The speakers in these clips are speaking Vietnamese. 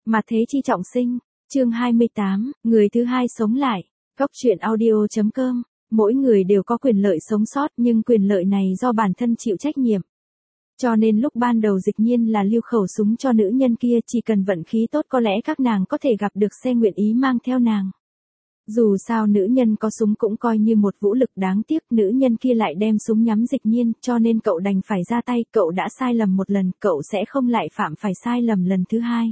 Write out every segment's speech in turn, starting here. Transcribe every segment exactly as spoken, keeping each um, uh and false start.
Mà thế chi trọng sinh, chương hai mươi tám, người thứ hai sống lại, góc truyện audio chấm com, mỗi người đều có quyền lợi sống sót nhưng quyền lợi này do bản thân chịu trách nhiệm. Cho nên lúc ban đầu Dịch Nhiên là lưu khẩu súng cho nữ nhân kia, chỉ cần vận khí tốt có lẽ các nàng có thể gặp được xe nguyện ý mang theo nàng. Dù sao nữ nhân có súng cũng coi như một vũ lực, đáng tiếc nữ nhân kia lại đem súng nhắm Dịch Nhiên, cho nên cậu đành phải ra tay, cậu đã sai lầm một lần, cậu sẽ không lại phạm phải sai lầm lần thứ hai.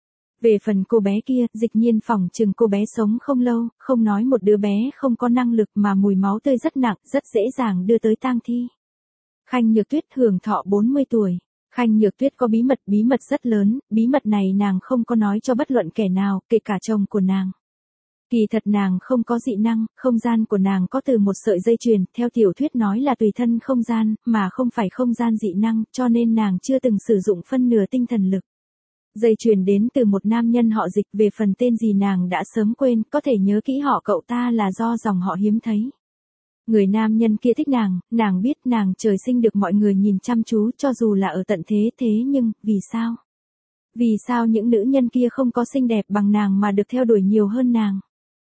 Về phần cô bé kia, Dịch Nhiên phỏng chừng cô bé sống không lâu, không nói một đứa bé không có năng lực mà mùi máu tươi rất nặng, rất dễ dàng đưa tới tang thi. Khanh Nhược Tuyết hưởng thọ bốn mươi tuổi. Khanh Nhược Tuyết có bí mật, bí mật rất lớn, bí mật này nàng không có nói cho bất luận kẻ nào, kể cả chồng của nàng. Kỳ thật nàng không có dị năng, không gian của nàng có từ một sợi dây chuyền, theo tiểu thuyết nói là tùy thân không gian, mà không phải không gian dị năng, cho nên nàng chưa từng sử dụng phân nửa tinh thần lực. Dây chuyền đến từ một nam nhân họ Dịch, về phần tên gì nàng đã sớm quên, có thể nhớ kỹ họ cậu ta là do dòng họ hiếm thấy. Người nam nhân kia thích nàng, nàng biết nàng trời sinh được mọi người nhìn chăm chú cho dù là ở tận thế, thế nhưng, vì sao? Vì sao những nữ nhân kia không có xinh đẹp bằng nàng mà được theo đuổi nhiều hơn nàng?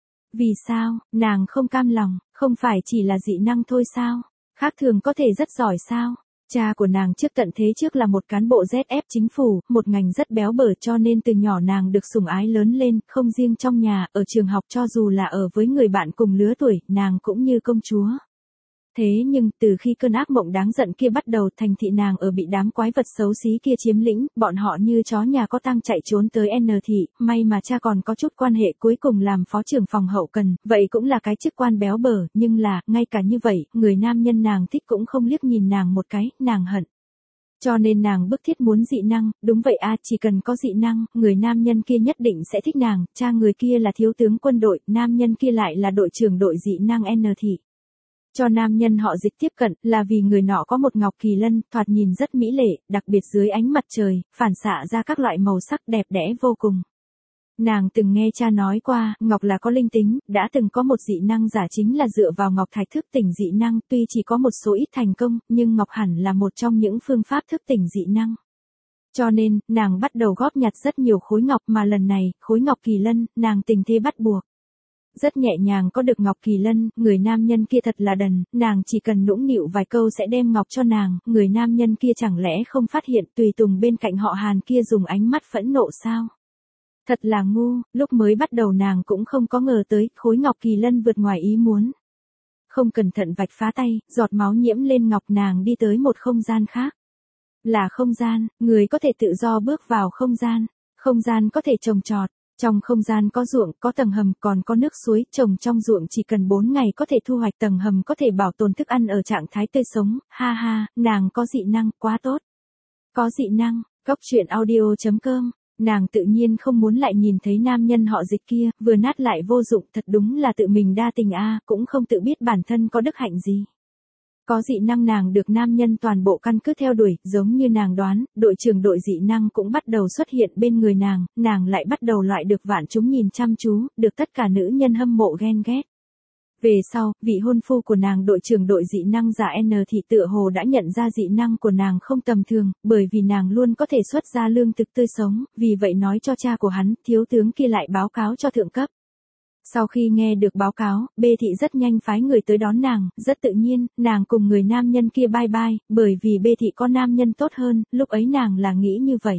Vì sao, nàng không cam lòng, không phải chỉ là dị năng thôi sao? Khác thường có thể rất giỏi sao? Cha của nàng trước tận thế trước là một cán bộ Z F chính phủ, một ngành rất béo bở, cho nên từ nhỏ nàng được sủng ái lớn lên, không riêng trong nhà, ở trường học cho dù là ở với người bạn cùng lứa tuổi, nàng cũng như công chúa. Thế nhưng, từ khi cơn ác mộng đáng giận kia bắt đầu, thành thị nàng ở bị đám quái vật xấu xí kia chiếm lĩnh, bọn họ như chó nhà có tang chạy trốn tới N thị, may mà cha còn có chút quan hệ, cuối cùng làm phó trưởng phòng hậu cần, vậy cũng là cái chức quan béo bở, nhưng là, ngay cả như vậy, người nam nhân nàng thích cũng không liếc nhìn nàng một cái, nàng hận. Cho nên nàng bức thiết muốn dị năng, đúng vậy a, chỉ cần có dị năng, người nam nhân kia nhất định sẽ thích nàng, cha người kia là thiếu tướng quân đội, nam nhân kia lại là đội trưởng đội dị năng N thị. Cho nam nhân họ Dịch tiếp cận, là vì người nọ có một ngọc kỳ lân, thoạt nhìn rất mỹ lệ, đặc biệt dưới ánh mặt trời, phản xạ ra các loại màu sắc đẹp đẽ vô cùng. Nàng từng nghe cha nói qua, ngọc là có linh tính, đã từng có một dị năng giả chính là dựa vào ngọc thạch thức tỉnh dị năng, tuy chỉ có một số ít thành công, nhưng ngọc hẳn là một trong những phương pháp thức tỉnh dị năng. Cho nên, nàng bắt đầu góp nhặt rất nhiều khối ngọc, mà lần này, khối ngọc kỳ lân, nàng tình thế bắt buộc. Rất nhẹ nhàng có được ngọc kỳ lân, người nam nhân kia thật là đần, nàng chỉ cần nũng nịu vài câu sẽ đem ngọc cho nàng, người nam nhân kia chẳng lẽ không phát hiện tùy tùng bên cạnh họ Hàn kia dùng ánh mắt phẫn nộ sao? Thật là ngu, lúc mới bắt đầu nàng cũng không có ngờ tới, khối ngọc kỳ lân vượt ngoài ý muốn. Không cẩn thận vạch phá tay, giọt máu nhiễm lên ngọc, nàng đi tới một không gian khác. Là không gian, người có thể tự do bước vào không gian, không gian có thể trồng trọt. Trong không gian có ruộng, có tầng hầm, còn có nước suối, trồng trong ruộng chỉ cần bốn ngày có thể thu hoạch, tầng hầm có thể bảo tồn thức ăn ở trạng thái tươi sống, ha ha, nàng có dị năng, quá tốt. Có dị năng, góc truyện audio chấm com, nàng tự nhiên không muốn lại nhìn thấy nam nhân họ Dịch kia, vừa nát lại vô dụng, thật đúng là tự mình đa tình a, cũng không tự biết bản thân có đức hạnh gì. Có dị năng nàng được nam nhân toàn bộ căn cứ theo đuổi, giống như nàng đoán, đội trưởng đội dị năng cũng bắt đầu xuất hiện bên người nàng, nàng lại bắt đầu loại được vạn chúng nhìn chăm chú, được tất cả nữ nhân hâm mộ ghen ghét. Về sau, vị hôn phu của nàng đội trưởng đội dị năng giả N thị tựa hồ đã nhận ra dị năng của nàng không tầm thường, bởi vì nàng luôn có thể xuất ra lương thực tươi sống, vì vậy nói cho cha của hắn, thiếu tướng kia lại báo cáo cho thượng cấp. Sau khi nghe được báo cáo, B thị rất nhanh phái người tới đón nàng, rất tự nhiên, nàng cùng người nam nhân kia bye bye, bởi vì B thị có nam nhân tốt hơn, lúc ấy nàng là nghĩ như vậy.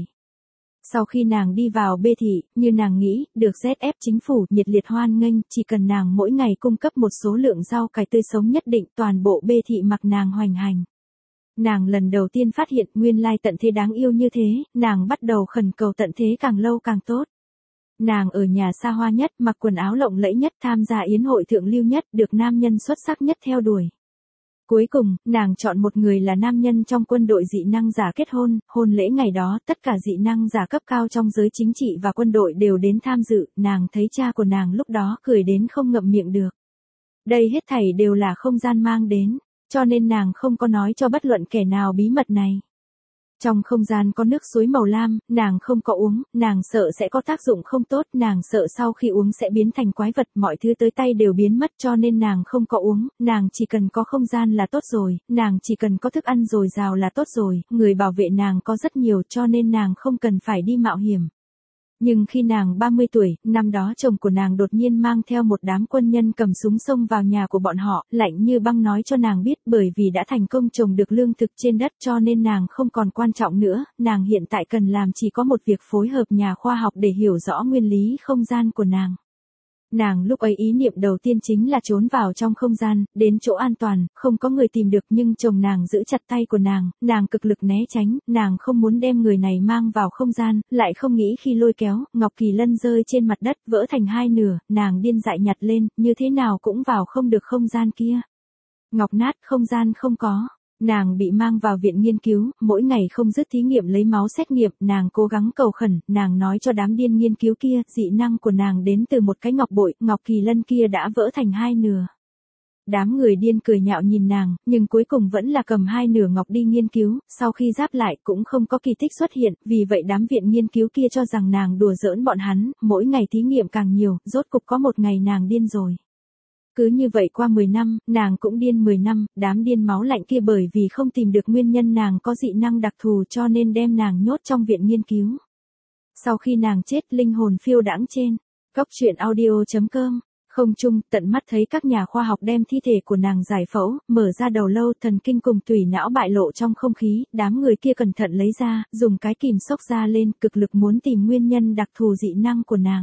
Sau khi nàng đi vào B thị, như nàng nghĩ, được Z F chính phủ nhiệt liệt hoan nghênh, chỉ cần nàng mỗi ngày cung cấp một số lượng rau cải tươi sống nhất định, toàn bộ B thị mặc nàng hoành hành. Nàng lần đầu tiên phát hiện nguyên lai tận thế đáng yêu như thế, nàng bắt đầu khẩn cầu tận thế càng lâu càng tốt. Nàng ở nhà xa hoa nhất, mặc quần áo lộng lẫy nhất, tham gia yến hội thượng lưu nhất, được nam nhân xuất sắc nhất theo đuổi. Cuối cùng, nàng chọn một người là nam nhân trong quân đội dị năng giả kết hôn, hôn lễ ngày đó, tất cả dị năng giả cấp cao trong giới chính trị và quân đội đều đến tham dự, nàng thấy cha của nàng lúc đó cười đến không ngậm miệng được. Đây hết thảy đều là không gian mang đến, cho nên nàng không có nói cho bất luận kẻ nào bí mật này. Trong không gian có nước suối màu lam, nàng không có uống, nàng sợ sẽ có tác dụng không tốt, nàng sợ sau khi uống sẽ biến thành quái vật, mọi thứ tới tay đều biến mất cho nên nàng không có uống, nàng chỉ cần có không gian là tốt rồi, nàng chỉ cần có thức ăn dồi dào là tốt rồi, người bảo vệ nàng có rất nhiều cho nên nàng không cần phải đi mạo hiểm. Nhưng khi nàng ba mươi tuổi, năm đó chồng của nàng đột nhiên mang theo một đám quân nhân cầm súng xông vào nhà của bọn họ, lạnh như băng nói cho nàng biết bởi vì đã thành công trồng được lương thực trên đất cho nên nàng không còn quan trọng nữa, nàng hiện tại cần làm chỉ có một việc phối hợp nhà khoa học để hiểu rõ nguyên lý không gian của nàng. Nàng lúc ấy ý niệm đầu tiên chính là trốn vào trong không gian, đến chỗ an toàn, không có người tìm được nhưng chồng nàng giữ chặt tay của nàng, nàng cực lực né tránh, nàng không muốn đem người này mang vào không gian, lại không nghĩ khi lôi kéo, ngọc kỳ lân rơi trên mặt đất vỡ thành hai nửa, nàng điên dại nhặt lên, như thế nào cũng vào không được không gian kia. Ngọc nát không gian không có. Nàng bị mang vào viện nghiên cứu, mỗi ngày không dứt thí nghiệm lấy máu xét nghiệm, nàng cố gắng cầu khẩn, nàng nói cho đám điên nghiên cứu kia, dị năng của nàng đến từ một cái ngọc bội, ngọc kỳ lân kia đã vỡ thành hai nửa. Đám người điên cười nhạo nhìn nàng, nhưng cuối cùng vẫn là cầm hai nửa ngọc đi nghiên cứu, sau khi giáp lại cũng không có kỳ tích xuất hiện, vì vậy đám viện nghiên cứu kia cho rằng nàng đùa giỡn bọn hắn, mỗi ngày thí nghiệm càng nhiều, rốt cục có một ngày nàng điên rồi. Cứ như vậy qua mười năm, nàng cũng điên mười năm, đám điên máu lạnh kia bởi vì không tìm được nguyên nhân nàng có dị năng đặc thù cho nên đem nàng nhốt trong viện nghiên cứu. Sau khi nàng chết, linh hồn phiêu đãng trên góc truyện audio chấm com, không trung, tận mắt thấy các nhà khoa học đem thi thể của nàng giải phẫu, mở ra đầu lâu, thần kinh cùng tủy não bại lộ trong không khí, đám người kia cẩn thận lấy ra, dùng cái kìm xốc ra lên, cực lực muốn tìm nguyên nhân đặc thù dị năng của nàng.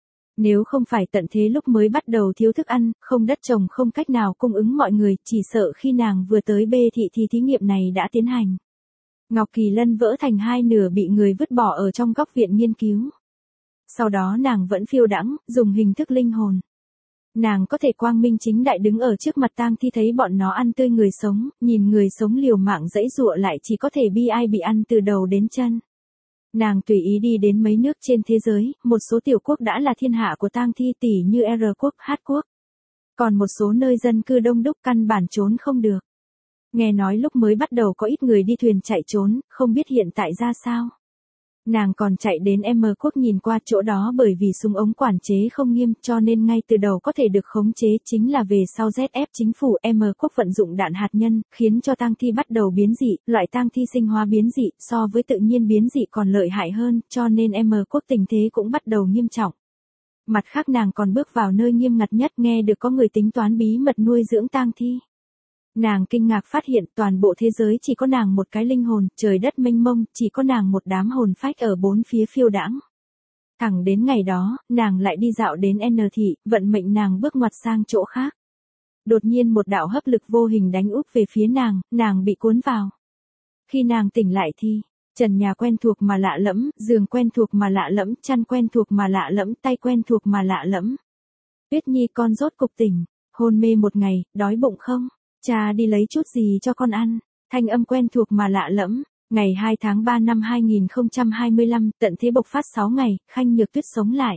Nếu không phải tận thế lúc mới bắt đầu thiếu thức ăn, không đất trồng không cách nào cung ứng mọi người, chỉ sợ khi nàng vừa tới B thị thì thí nghiệm này đã tiến hành. Ngọc Kỳ Lân vỡ thành hai nửa bị người vứt bỏ ở trong góc viện nghiên cứu. Sau đó nàng vẫn phiêu đãng, dùng hình thức linh hồn. Nàng có thể quang minh chính đại đứng ở trước mặt tang thi thấy bọn nó ăn tươi người sống, nhìn người sống liều mạng dãy dụa lại chỉ có thể bi ai bị ăn từ đầu đến chân. Nàng tùy ý đi đến mấy nước trên thế giới, một số tiểu quốc đã là thiên hạ của tang thi tỷ như R quốc, H quốc. Còn một số nơi dân cư đông đúc căn bản trốn không được. Nghe nói lúc mới bắt đầu có ít người đi thuyền chạy trốn, không biết hiện tại ra sao. Nàng còn chạy đến M quốc nhìn qua chỗ đó bởi vì súng ống quản chế không nghiêm cho nên ngay từ đầu có thể được khống chế chính là về sau Z F chính phủ M quốc vận dụng đạn hạt nhân, khiến cho tang thi bắt đầu biến dị, loại tang thi sinh hóa biến dị so với tự nhiên biến dị còn lợi hại hơn cho nên M quốc tình thế cũng bắt đầu nghiêm trọng. Mặt khác nàng còn bước vào nơi nghiêm ngặt nhất nghe được có người tính toán bí mật nuôi dưỡng tang thi. Nàng kinh ngạc phát hiện toàn bộ thế giới chỉ có nàng một cái linh hồn, trời đất mênh mông, chỉ có nàng một đám hồn phách ở bốn phía phiêu đãng. Thẳng đến ngày đó, nàng lại đi dạo đến N thị, vận mệnh nàng bước ngoặt sang chỗ khác. Đột nhiên một đạo hấp lực vô hình đánh úp về phía nàng, nàng bị cuốn vào. Khi nàng tỉnh lại thì, trần nhà quen thuộc mà lạ lẫm, giường quen thuộc mà lạ lẫm, chăn quen thuộc mà lạ lẫm, tay quen thuộc mà lạ lẫm. Tuyết Nhi con rốt cục tỉnh, hôn mê một ngày, đói bụng không? Cha đi lấy chút gì cho con ăn, thanh âm quen thuộc mà lạ lẫm, ngày hai tháng ba năm hai nghìn không trăm hai mươi lăm, tận thế bộc phát sáu ngày, Khanh Nhược Tuyết sống lại.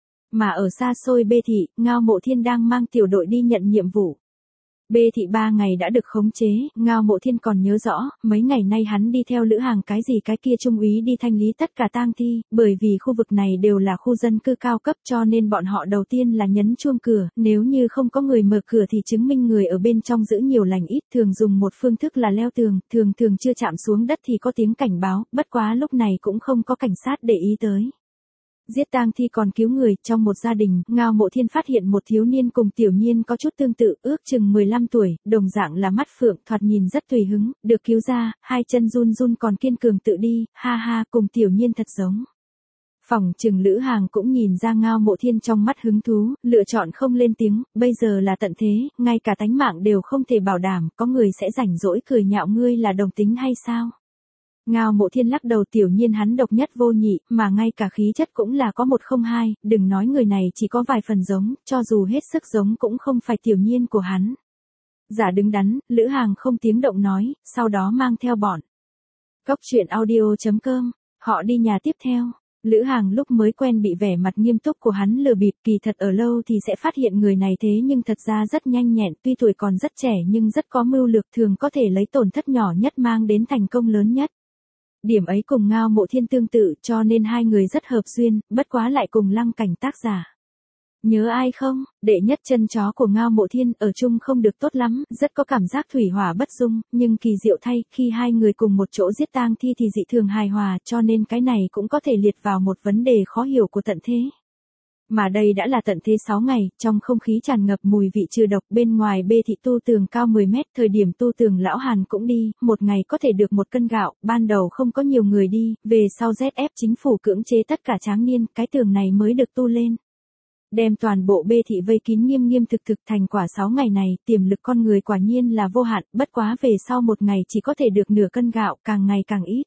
Mà ở xa xôi B thị, Ngao Mộ Thiên đang mang tiểu đội đi nhận nhiệm vụ. B thị ba ngày đã được khống chế, Ngao Mộ Thiên còn nhớ rõ, mấy ngày nay hắn đi theo Lữ Hàng cái gì cái kia trung úy đi thanh lý tất cả tang thi, bởi vì khu vực này đều là khu dân cư cao cấp cho nên bọn họ đầu tiên là nhấn chuông cửa, nếu như không có người mở cửa thì chứng minh người ở bên trong giữ nhiều lành ít, thường dùng một phương thức là leo tường, thường thường chưa chạm xuống đất thì có tiếng cảnh báo, bất quá lúc này cũng không có cảnh sát để ý tới. Giết tang thi còn cứu người, trong một gia đình, Ngao Mộ Thiên phát hiện một thiếu niên cùng Tiểu Nhiên có chút tương tự, ước chừng mười lăm tuổi, đồng dạng là mắt phượng, thoạt nhìn rất tùy hứng, được cứu ra, hai chân run run còn kiên cường tự đi, ha ha, cùng Tiểu Nhiên thật giống. Phỏng chừng Lữ Hàng cũng nhìn ra Ngao Mộ Thiên trong mắt hứng thú, lựa chọn không lên tiếng, bây giờ là tận thế, ngay cả tánh mạng đều không thể bảo đảm, có người sẽ rảnh rỗi cười nhạo ngươi là đồng tính hay sao? Ngao Mộ Thiên lắc đầu, Tiểu Nhiên hắn độc nhất vô nhị, mà ngay cả khí chất cũng là có một không hai, đừng nói người này chỉ có vài phần giống, cho dù hết sức giống cũng không phải Tiểu Nhiên của hắn. Giả đứng đắn, Lữ Hàng không tiếng động nói, sau đó mang theo bọn. Góc truyện audio chấm com, họ đi nhà tiếp theo. Lữ Hàng lúc mới quen bị vẻ mặt nghiêm túc của hắn lừa bịp, kỳ thật ở lâu thì sẽ phát hiện người này thế nhưng thật ra rất nhanh nhẹn, tuy tuổi còn rất trẻ nhưng rất có mưu lược, thường có thể lấy tổn thất nhỏ nhất mang đến thành công lớn nhất. Điểm ấy cùng Ngao Mộ Thiên tương tự cho nên hai người rất hợp duyên, bất quá lại cùng lăng cảnh tác giả. Nhớ ai không? Đệ nhất chân chó của Ngao Mộ Thiên ở chung không được tốt lắm, rất có cảm giác thủy hỏa bất dung, nhưng kỳ diệu thay, khi hai người cùng một chỗ giết tang thi thì dị thường hài hòa, cho nên cái này cũng có thể liệt vào một vấn đề khó hiểu của tận thế. Mà đây đã là tận thế sáu ngày, trong không khí tràn ngập mùi vị trừ độc, bên ngoài bê thị tu tường cao mười mét, thời điểm tu tường lão Hàn cũng đi, một ngày có thể được một cân gạo, ban đầu không có nhiều người đi, về sau Z F chính phủ cưỡng chế tất cả tráng niên, cái tường này mới được tu lên. Đem toàn bộ bê thị vây kín nghiêm nghiêm thực thực, thành quả sáu ngày này, tiềm lực con người quả nhiên là vô hạn, bất quá về sau một ngày chỉ có thể được nửa cân gạo, càng ngày càng ít.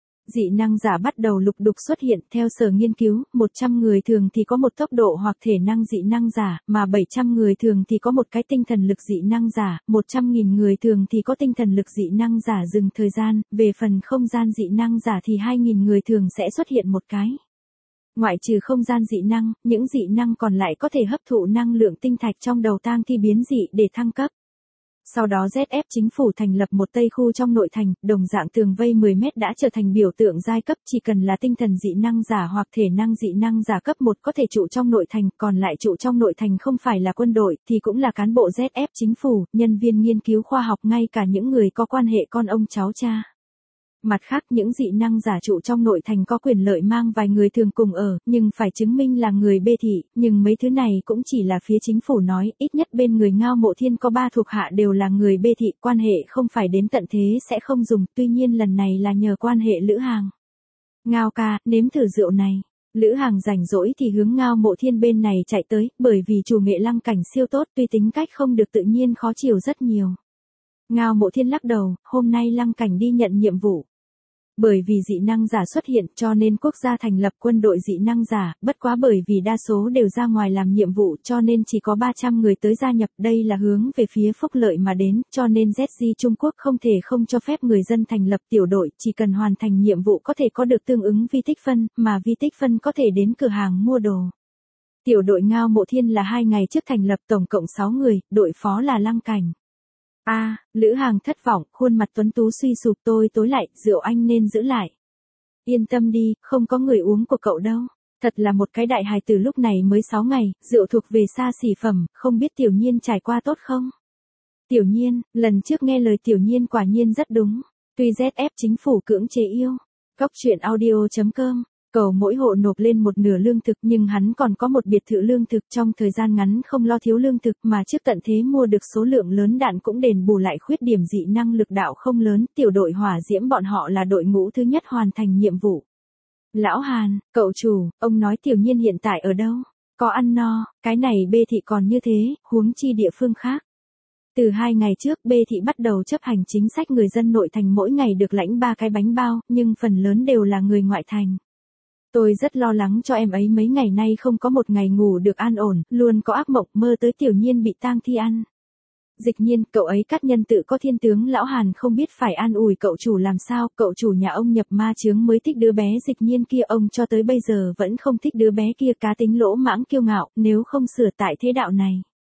Dị năng giả bắt đầu lục đục xuất hiện, theo sở nghiên cứu, một trăm người thường thì có một tốc độ hoặc thể năng dị năng giả, mà bảy trăm người thường thì có một cái tinh thần lực dị năng giả, một trăm nghìn người thường thì có tinh thần lực dị năng giả dừng thời gian, về phần không gian dị năng giả thì hai nghìn người thường sẽ xuất hiện một cái. Ngoại trừ không gian dị năng, những dị năng còn lại có thể hấp thụ năng lượng tinh thạch trong đầu tang thi biến dị để thăng cấp. Sau đó Z F chính phủ thành lập một tây khu trong nội thành, đồng dạng tường vây mười mét đã trở thành biểu tượng giai cấp, chỉ cần là tinh thần dị năng giả hoặc thể năng dị năng giả cấp một có thể trụ trong nội thành, còn lại trụ trong nội thành không phải là quân đội, thì cũng là cán bộ Z F chính phủ, nhân viên nghiên cứu khoa học, ngay cả những người có quan hệ con ông cháu cha. Mặt khác, những dị năng giả trụ trong nội thành có quyền lợi mang vài người thường cùng ở, nhưng phải chứng minh là người bê thị, nhưng mấy thứ này cũng chỉ là phía chính phủ nói, ít nhất bên người Ngao Mộ Thiên có ba thuộc hạ đều là người bê thị, quan hệ không phải đến tận thế sẽ không dùng, tuy nhiên lần này là nhờ quan hệ Lữ Hàng. Ngao ca, nếm thử rượu này. Lữ Hàng rảnh rỗi thì hướng Ngao Mộ Thiên bên này chạy tới, bởi vì chủ nghệ lăng cảnh siêu tốt, tuy tính cách không được tự nhiên khó chiều rất nhiều. Ngao Mộ Thiên lắc đầu, hôm nay lăng cảnh đi nhận nhiệm vụ. Bởi vì dị năng giả xuất hiện cho nên quốc gia thành lập quân đội dị năng giả, bất quá bởi vì đa số đều ra ngoài làm nhiệm vụ cho nên chỉ có ba trăm người tới gia nhập, đây là hướng về phía phúc lợi mà đến, cho nên Z G Trung Quốc không thể không cho phép người dân thành lập tiểu đội, chỉ cần hoàn thành nhiệm vụ có thể có được tương ứng vi tích phân, mà vi tích phân có thể đến cửa hàng mua đồ. Tiểu đội Ngao Mộ Thiên là hai ngày trước thành lập, tổng cộng sáu người, đội phó là lăng cảnh. A, à, Lữ Hàng thất vọng, khuôn mặt tuấn tú suy sụp, tôi tối lại, rượu anh nên giữ lại. Yên tâm đi, không có người uống của cậu đâu. Thật là một cái đại hài từ lúc này mới sáu ngày, rượu thuộc về xa xỉ phẩm, không biết Tiểu Nhiên trải qua tốt không? Tiểu Nhiên, lần trước nghe lời Tiểu Nhiên quả nhiên rất đúng. Tuy Z F chính phủ cưỡng chế yêu. Cóc truyện audio chấm com Cầu mỗi hộ nộp lên một nửa lương thực, nhưng hắn còn có một biệt thự lương thực, trong thời gian ngắn không lo thiếu lương thực, mà trước tận thế mua được số lượng lớn đạn cũng đền bù lại khuyết điểm dị năng lực đạo không lớn, tiểu đội hỏa diễm bọn họ là đội ngũ thứ nhất hoàn thành nhiệm vụ. Lão Hàn, cậu chủ, ông nói Tiểu Nhiên hiện tại ở đâu? Có ăn no, cái này bê thị còn như thế, huống chi địa phương khác. Từ hai ngày trước bê thị bắt đầu chấp hành chính sách người dân nội thành mỗi ngày được lãnh ba cái bánh bao, nhưng phần lớn đều là người ngoại thành. Tôi rất lo lắng cho em ấy, mấy ngày nay không có một ngày ngủ được an ổn, luôn có ác mộng mơ tới Tiểu Nhiên bị tang thi ăn. Dịch Nhiên, cậu ấy cắt nhân tự có thiên tướng, Lão Hàn không biết phải an ủi cậu chủ làm sao, cậu chủ nhà ông nhập ma chướng mới thích đứa bé Dịch Nhiên kia, ông cho tới bây giờ vẫn không thích đứa bé kia, cá tính lỗ mãng kiêu ngạo, nếu không sửa tại thế đạo này.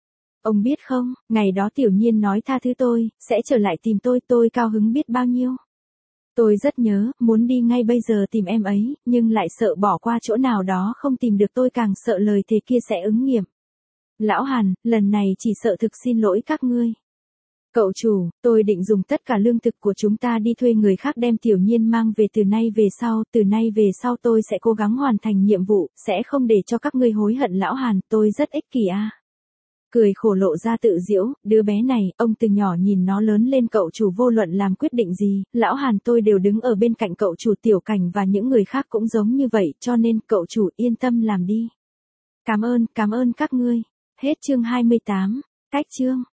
Ông biết không, ngày đó Tiểu Nhiên nói tha thứ tôi, sẽ trở lại tìm tôi, tôi cao hứng biết bao nhiêu. Tôi rất nhớ, muốn đi ngay bây giờ tìm em ấy, nhưng lại sợ bỏ qua chỗ nào đó không tìm được, tôi càng sợ lời thề kia sẽ ứng nghiệm. Lão Hàn, lần này chỉ sợ thực xin lỗi các ngươi. Cậu chủ, tôi định dùng tất cả lương thực của chúng ta đi thuê người khác đem Tiểu Nhiên mang về, từ nay về sau, từ nay về sau tôi sẽ cố gắng hoàn thành nhiệm vụ, sẽ không để cho các ngươi hối hận. Lão Hàn, tôi rất ích kỷ à. Cười khổ lộ ra tự giễu, đứa bé này, ông từ nhỏ nhìn nó lớn lên, cậu chủ vô luận làm quyết định gì, Lão Hàn tôi đều đứng ở bên cạnh cậu chủ, Tiểu Cảnh và những người khác cũng giống như vậy, cho nên cậu chủ yên tâm làm đi. Cảm ơn, cảm ơn các ngươi. Hết chương hai mươi tám, cách chương.